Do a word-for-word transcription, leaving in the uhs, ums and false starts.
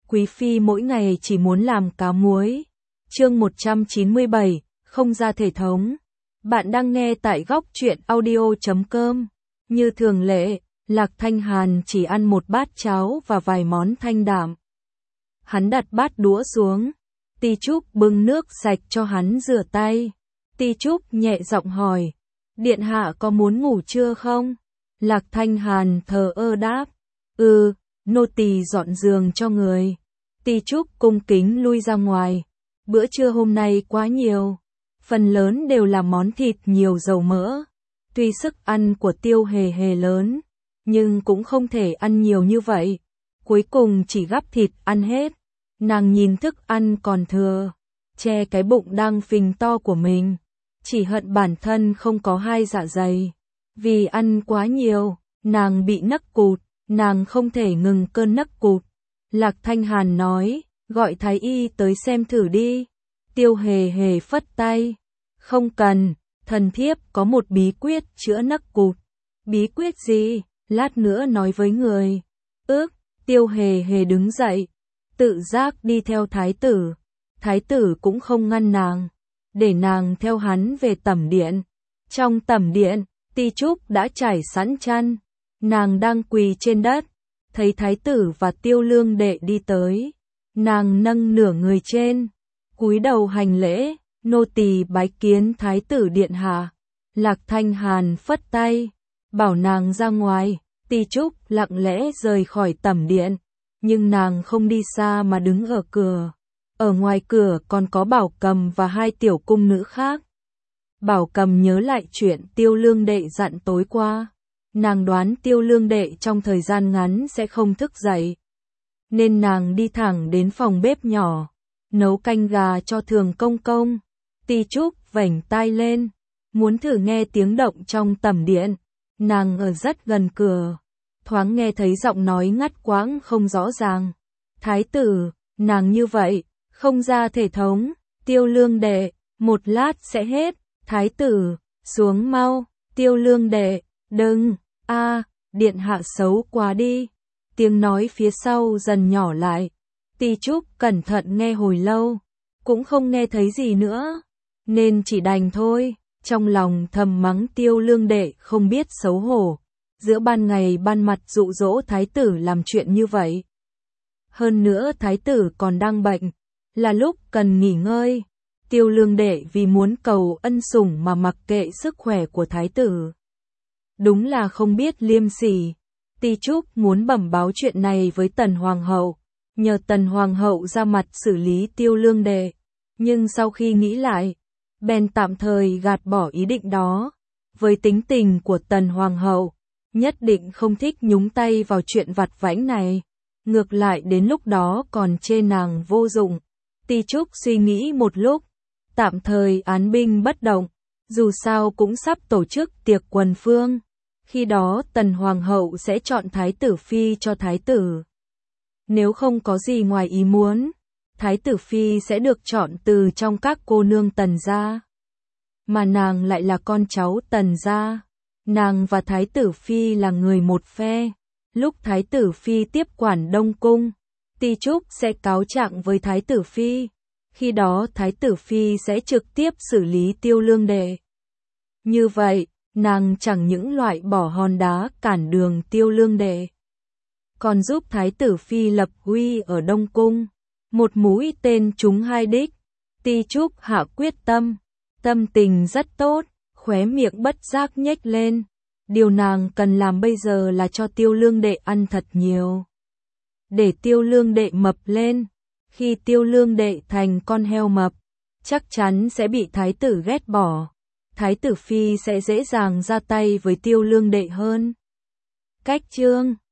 Quý phi mỗi ngày chỉ muốn làm cá muối. Chương một trăm chín mươi bảy, không ra thể thống. Bạn đang nghe tại góc truyện audio chấm com. Như thường lệ, Lạc Thanh Hàn chỉ ăn một bát cháo và vài món thanh đạm. Hắn đặt bát đũa xuống. Ti Trúc bưng nước sạch cho hắn rửa tay. Ti Trúc nhẹ giọng hỏi, điện hạ có muốn ngủ trưa không? Lạc Thanh Hàn thờ ơ đáp, ừ, nô tỳ dọn giường cho người. Ti Trúc cung kính lui ra ngoài. Bữa trưa hôm nay quá nhiều, phần lớn đều là món thịt nhiều dầu mỡ. Tuy sức ăn của Tiêu Hề Hề lớn, nhưng cũng không thể ăn nhiều như vậy. Cuối cùng chỉ gắp thịt ăn hết. Nàng nhìn thức ăn còn thừa, che cái bụng đang phình to của mình. Chỉ hận bản thân không có hai dạ dày. Vì ăn quá nhiều, nàng bị nấc cụt, nàng không thể ngừng cơn nấc cụt. Lạc Thanh Hàn nói, gọi thái y tới xem thử đi. Tiêu Hề Hề phất tay, không cần, thần thiếp có một bí quyết chữa nấc cụt. Bí quyết gì? Lát nữa nói với người. Ước, Tiêu Hề Hề đứng dậy, tự giác đi theo thái tử. Thái tử cũng không ngăn nàng, để nàng theo hắn về tẩm điện. Trong tẩm điện, Ti Trúc đã trải sẵn chăn, nàng đang quỳ trên đất. Thấy thái tử và Tiêu Lương đệ đi tới, nàng nâng nửa người trên, cúi đầu hành lễ, nô tỳ bái kiến thái tử điện hạ. Lạc Thanh Hàn phất tay, bảo nàng ra ngoài. Ti Trúc lặng lẽ rời khỏi tẩm điện, nhưng nàng không đi xa mà đứng ở cửa. Ở ngoài cửa còn có Bảo Cầm và hai tiểu cung nữ khác. Bảo Cầm nhớ lại chuyện Tiêu Lương đệ dặn tối qua. Nàng đoán Tiêu Lương đệ trong thời gian ngắn sẽ không thức dậy, nên nàng đi thẳng đến phòng bếp nhỏ, nấu canh gà cho Thường Công Công. Ti Trúc vểnh tai lên, muốn thử nghe tiếng động trong tẩm điện. Nàng ở rất gần cửa, thoáng nghe thấy giọng nói ngắt quãng không rõ ràng. Thái tử, nàng như vậy, không ra thể thống. Tiêu Lương đệ, một lát sẽ hết. Thái tử, xuống mau. Tiêu Lương đệ, đừng, a, à, điện hạ xấu quá đi. Tiếng nói phía sau dần nhỏ lại. Ti Trúc cẩn thận nghe hồi lâu, cũng không nghe thấy gì nữa, nên chỉ đành thôi. Trong lòng thầm mắng Tiêu Lương đệ không biết xấu hổ, giữa ban ngày ban mặt dụ dỗ thái tử làm chuyện như vậy. Hơn nữa thái tử còn đang bệnh, là lúc cần nghỉ ngơi. Tiêu Lương đệ vì muốn cầu ân sủng mà mặc kệ sức khỏe của thái tử. Đúng là không biết liêm sỉ. Ti Trúc muốn bẩm báo chuyện này với Tần Hoàng hậu, nhờ Tần Hoàng hậu ra mặt xử lý Tiêu Lương đệ. Nhưng sau khi nghĩ lại, bèn tạm thời gạt bỏ ý định đó. Với tính tình của Tần Hoàng hậu, nhất định không thích nhúng tay vào chuyện vặt vãnh này. Ngược lại đến lúc đó còn chê nàng vô dụng. Ti Trúc suy nghĩ một lúc, tạm thời án binh bất động. Dù sao cũng sắp tổ chức tiệc quần phương. Khi đó Tần Hoàng hậu sẽ chọn thái tử phi cho thái tử. Nếu không có gì ngoài ý muốn, thái tử phi sẽ được chọn từ trong các cô nương Tần gia. Mà nàng lại là con cháu Tần gia. Nàng và thái tử phi là người một phe. Lúc thái tử phi tiếp quản Đông Cung, Ti Trúc sẽ cáo trạng với thái tử phi. Khi đó thái tử phi sẽ trực tiếp xử lý Tiêu Lương đệ. Như vậy, nàng chẳng những loại bỏ hòn đá cản đường Tiêu Lương đệ, còn giúp thái tử phi lập uy ở Đông Cung. Một mũi tên trúng hai đích. Ti Trúc hạ quyết tâm, tâm tình rất tốt, khóe miệng bất giác nhếch lên. Điều nàng cần làm bây giờ là cho Tiêu Lương đệ ăn thật nhiều, để Tiêu Lương đệ mập lên. Khi Tiêu Lương đệ thành con heo mập, chắc chắn sẽ bị thái tử ghét bỏ. Thái tử phi sẽ dễ dàng ra tay với Tiêu Lương đệ hơn. Cách chương